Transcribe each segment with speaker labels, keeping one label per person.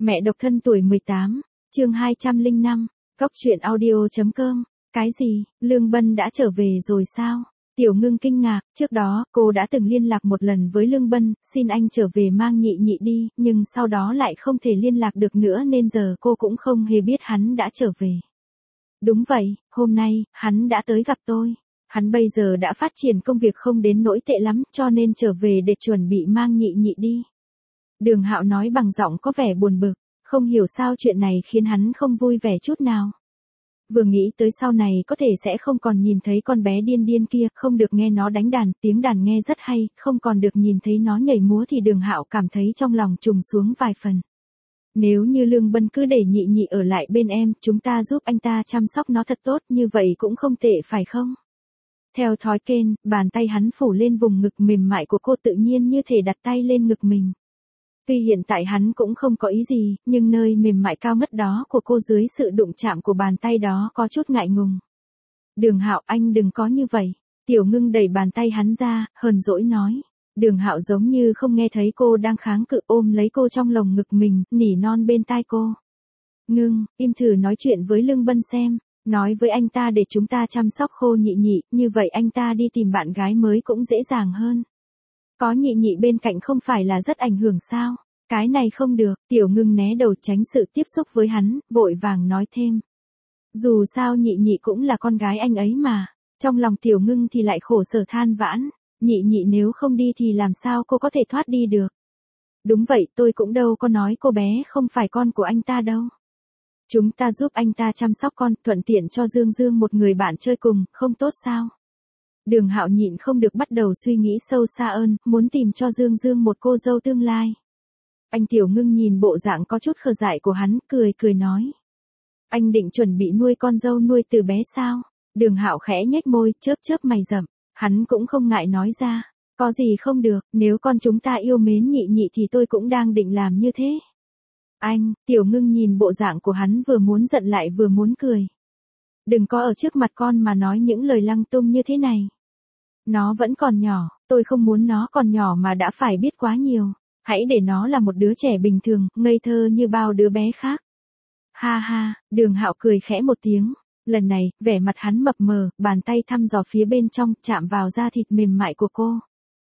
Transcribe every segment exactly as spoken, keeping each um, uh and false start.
Speaker 1: Mẹ độc thân tuổi mười tám, chương hai trăm lẻ năm, Cóc truyện audio.com. Cái gì, Lương Bân đã trở về rồi sao? Tiểu Ngưng kinh ngạc, trước đó, cô đã từng liên lạc một lần với Lương Bân, xin anh trở về mang nhị nhị đi, nhưng sau đó lại không thể liên lạc được nữa nên giờ cô cũng không hề biết hắn đã trở về. Đúng vậy, hôm nay, hắn đã tới gặp tôi. Hắn bây giờ đã phát triển công việc không đến nỗi tệ lắm, cho nên trở về để chuẩn bị mang nhị nhị đi. Đường Hạo nói bằng giọng có vẻ buồn bực, không hiểu sao chuyện này khiến hắn không vui vẻ chút nào. Vừa nghĩ tới sau này có thể sẽ không còn nhìn thấy con bé điên điên kia, không được nghe nó đánh đàn, tiếng đàn nghe rất hay, không còn được nhìn thấy nó nhảy múa thì Đường Hạo cảm thấy trong lòng trùng xuống vài phần. Nếu như Lương Bân cứ để nhị nhị ở lại bên em, chúng ta giúp anh ta chăm sóc nó thật tốt, như vậy cũng không tệ phải không? Theo thói quen, bàn tay hắn phủ lên vùng ngực mềm mại của cô, tự nhiên như thể đặt tay lên ngực mình. Tuy hiện tại hắn cũng không có ý gì, nhưng nơi mềm mại cao ngất đó của cô dưới sự đụng chạm của bàn tay đó có chút ngại ngùng. Đường Hạo, anh đừng có như vậy. Tiểu Ngưng đẩy bàn tay hắn ra, hờn dỗi nói. Đường Hạo giống như không nghe thấy cô đang kháng cự, ôm lấy cô trong lồng ngực mình, nỉ non bên tai cô. Ngưng, im thử nói chuyện với Lương Bân xem, nói với anh ta để chúng ta chăm sóc khô nhị nhị, như vậy anh ta đi tìm bạn gái mới cũng dễ dàng hơn. Có nhị nhị bên cạnh không phải là rất ảnh hưởng sao? Cái này không được. Tiểu Ngưng né đầu tránh sự tiếp xúc với hắn, vội vàng nói thêm. Dù sao nhị nhị cũng là con gái anh ấy mà. Trong lòng Tiểu Ngưng thì lại khổ sở than vãn. Nhị nhị nếu không đi thì làm sao cô có thể thoát đi được? Đúng vậy, tôi cũng đâu có nói cô bé không phải con của anh ta đâu. Chúng ta giúp anh ta chăm sóc con, thuận tiện cho Dương Dương một người bạn chơi cùng, không tốt sao? Đường Hạo nhịn không được bắt đầu suy nghĩ sâu xa hơn, muốn tìm cho Dương Dương một cô dâu tương lai. Anh Tiểu Ngưng nhìn bộ dạng có chút khờ dại của hắn, cười cười nói. Anh định chuẩn bị nuôi con dâu nuôi từ bé sao? Đường Hạo khẽ nhếch môi, chớp chớp mày rậm, hắn cũng không ngại nói ra. Có gì không được, nếu con chúng ta yêu mến nhị nhị thì tôi cũng đang định làm như thế. Anh, Tiểu Ngưng nhìn bộ dạng của hắn vừa muốn giận lại vừa muốn cười. Đừng có ở trước mặt con mà nói những lời lăng tung như thế này. Nó vẫn còn nhỏ, tôi không muốn nó còn nhỏ mà đã phải biết quá nhiều. Hãy để nó là một đứa trẻ bình thường, ngây thơ như bao đứa bé khác. Ha ha, Đường Hạo cười khẽ một tiếng. Lần này, vẻ mặt hắn mập mờ, bàn tay thăm dò phía bên trong, chạm vào da thịt mềm mại của cô.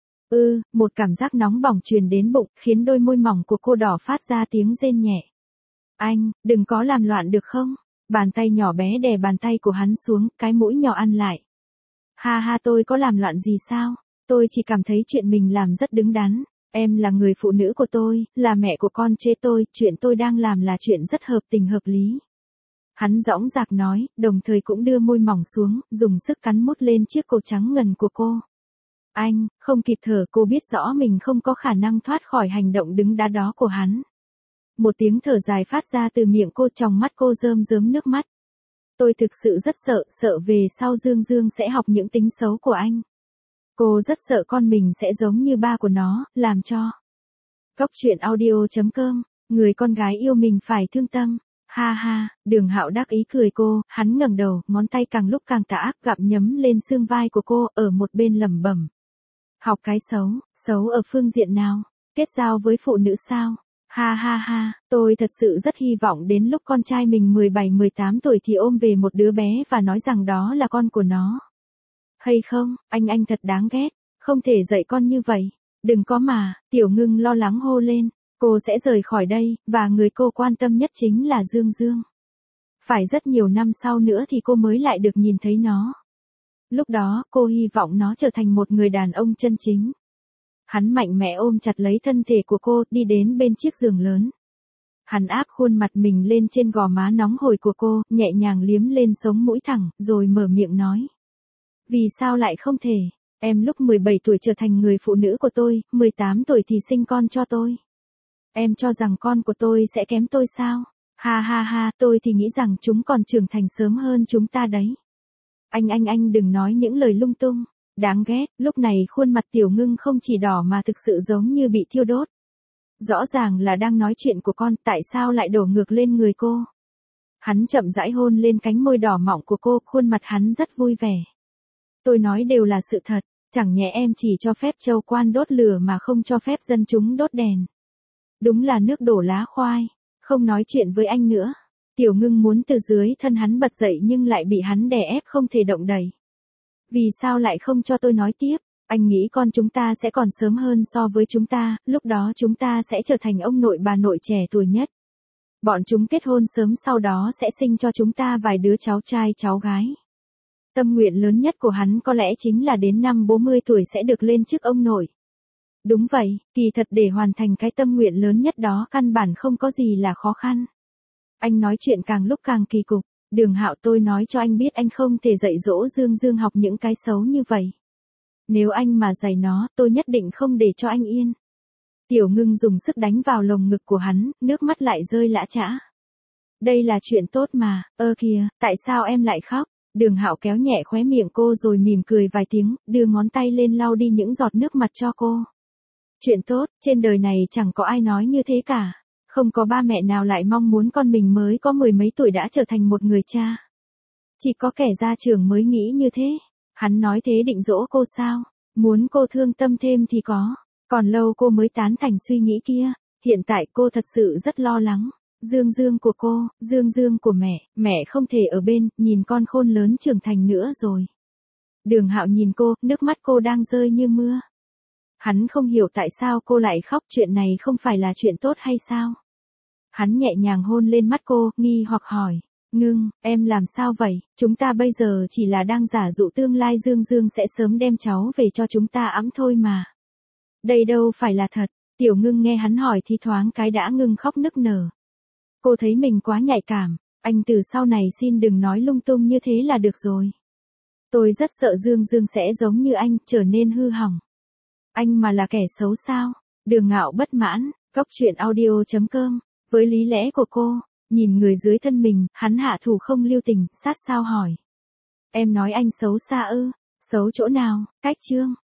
Speaker 1: Ư, một cảm giác nóng bỏng truyền đến bụng, khiến đôi môi mỏng của cô đỏ phát ra tiếng rên nhẹ. Anh, đừng có làm loạn được không? Bàn tay nhỏ bé đè bàn tay của hắn xuống, cái mũi nhỏ ăn lại. Ha ha, tôi có làm loạn gì sao? Tôi chỉ cảm thấy chuyện mình làm rất đứng đắn. Em là người phụ nữ của tôi, là mẹ của con trai tôi, chuyện tôi đang làm là chuyện rất hợp tình hợp lý. Hắn dõng dạc nói, đồng thời cũng đưa môi mỏng xuống, dùng sức cắn mút lên chiếc cổ trắng ngần của cô. Anh, không kịp thở, cô biết rõ mình không có khả năng thoát khỏi hành động đứng đắn đó của hắn. Một tiếng thở dài phát ra từ miệng cô, trong mắt cô rơm rớm nước mắt. Tôi thực sự rất sợ, sợ về sau Dương Dương sẽ học những tính xấu của anh. Cô rất sợ con mình sẽ giống như ba của nó, làm cho. Cóc truyện audio.com, người con gái yêu mình phải thương tâm. Ha ha, Đường Hạo đắc ý cười cô, hắn ngẩng đầu, ngón tay càng lúc càng tà ác gặm nhấm lên xương vai của cô, ở một bên lẩm bẩm. Học cái xấu, xấu ở phương diện nào? Kết giao với phụ nữ sao? Ha ha ha, tôi thật sự rất hy vọng đến lúc con trai mình mười bảy mười tám tuổi thì ôm về một đứa bé và nói rằng đó là con của nó. Hay không, anh anh thật đáng ghét, không thể dạy con như vậy. Đừng có mà, Tiểu Ngưng lo lắng hô lên, cô sẽ rời khỏi đây, và người cô quan tâm nhất chính là Dương Dương. Phải rất nhiều năm sau nữa thì cô mới lại được nhìn thấy nó. Lúc đó, cô hy vọng nó trở thành một người đàn ông chân chính. Hắn mạnh mẽ ôm chặt lấy thân thể của cô, đi đến bên chiếc giường lớn. Hắn áp khuôn mặt mình lên trên gò má nóng hổi của cô, nhẹ nhàng liếm lên sống mũi thẳng, rồi mở miệng nói. Vì sao lại không thể? Em lúc mười bảy tuổi trở thành người phụ nữ của tôi, mười tám tuổi thì sinh con cho tôi. Em cho rằng con của tôi sẽ kém tôi sao? Ha ha ha, tôi thì nghĩ rằng chúng còn trưởng thành sớm hơn chúng ta đấy. Anh anh anh đừng nói những lời lung tung. Đáng ghét, lúc này khuôn mặt Tiểu Ngưng không chỉ đỏ mà thực sự giống như bị thiêu đốt. Rõ ràng là đang nói chuyện của con, tại sao lại đổ ngược lên người cô? Hắn chậm rãi hôn lên cánh môi đỏ mọng của cô, khuôn mặt hắn rất vui vẻ. Tôi nói đều là sự thật, chẳng nhẽ em chỉ cho phép châu quan đốt lửa mà không cho phép dân chúng đốt đèn. Đúng là nước đổ lá khoai. không nói chuyện với anh nữa. Tiểu Ngưng muốn từ dưới thân hắn bật dậy nhưng lại bị hắn đè ép không thể động đậy. Vì sao lại không cho tôi nói tiếp? Anh nghĩ con chúng ta sẽ còn sớm hơn so với chúng ta, lúc đó chúng ta sẽ trở thành ông nội bà nội trẻ tuổi nhất. Bọn chúng kết hôn sớm sau đó sẽ sinh cho chúng ta vài đứa cháu trai cháu gái. Tâm nguyện lớn nhất của hắn có lẽ chính là đến năm bốn mươi tuổi sẽ được lên chức ông nội. Đúng vậy, kỳ thật để hoàn thành cái tâm nguyện lớn nhất đó căn bản không có gì là khó khăn. Anh nói chuyện càng lúc càng kỳ cục. Đường Hạo, tôi nói cho anh biết anh không thể dạy dỗ Dương Dương học những cái xấu như vậy. Nếu anh mà dạy nó, tôi nhất định không để cho anh yên. Tiểu Ngưng dùng sức đánh vào lồng ngực của hắn, nước mắt lại rơi lã chã. Đây là chuyện tốt mà, ơ kìa, tại sao em lại khóc? Đường Hạo kéo nhẹ khóe miệng cô rồi mỉm cười vài tiếng, đưa ngón tay lên lau đi những giọt nước mặt cho cô. Chuyện tốt, trên đời này chẳng có ai nói như thế cả. Không có ba mẹ nào lại mong muốn con mình mới có mười mấy tuổi đã trở thành một người cha. Chỉ có kẻ gia trưởng mới nghĩ như thế. Hắn nói thế định dỗ cô sao? Muốn cô thương tâm thêm thì có. Còn lâu cô mới tán thành suy nghĩ kia. Hiện tại cô thật sự rất lo lắng. Dương Dương của cô, Dương Dương của mẹ, mẹ không thể ở bên, nhìn con khôn lớn trưởng thành nữa rồi. Đường Hạo nhìn cô, nước mắt cô đang rơi như mưa. Hắn không hiểu tại sao cô lại khóc, chuyện này không phải là chuyện tốt hay sao? Hắn nhẹ nhàng hôn lên mắt cô, nghi hoặc hỏi. Ngưng, em làm sao vậy? Chúng ta bây giờ chỉ là đang giả dụ tương lai Dương Dương sẽ sớm đem cháu về cho chúng ta ẵm thôi mà. Đây đâu phải là thật. Tiểu Ngưng nghe hắn hỏi thì thoáng cái đã ngưng khóc nức nở. Cô thấy mình quá nhạy cảm. Anh từ sau này xin đừng nói lung tung như thế là được rồi. Tôi rất sợ Dương Dương sẽ giống như anh, trở nên hư hỏng. Anh mà là kẻ xấu sao? Đường Ngạo bất mãn. Cóc truyện audio chấm com. Với lý lẽ của cô, nhìn người dưới thân mình, hắn hạ thủ không lưu tình, sát sao hỏi. Em nói anh xấu xa ư? Xấu chỗ nào? Cách chương.